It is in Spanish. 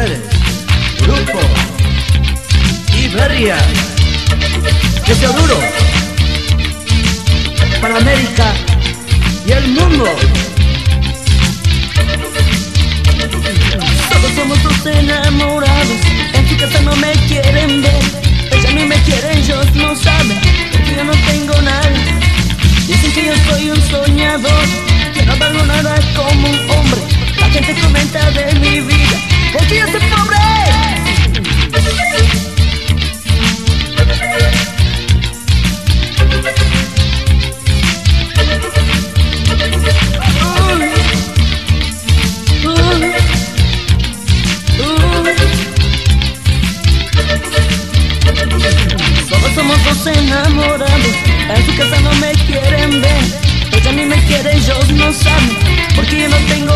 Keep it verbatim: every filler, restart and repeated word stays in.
ustedes, Grupo Iberia, que sea duro para América y el mundo. Todos somos dos enamorados, en su casa no me quieren ver, ella ni me quiere, ellos no saben, porque yo no tengo nada. Dicen que yo soy un soñador, que no valgo nada como un hombre. La gente comenta de mi vida, porque yo soy pobre. Somos dos enamorados, en su casa no me quieren ver, ella ni me quiere, ellos no saben, porque yo no tengo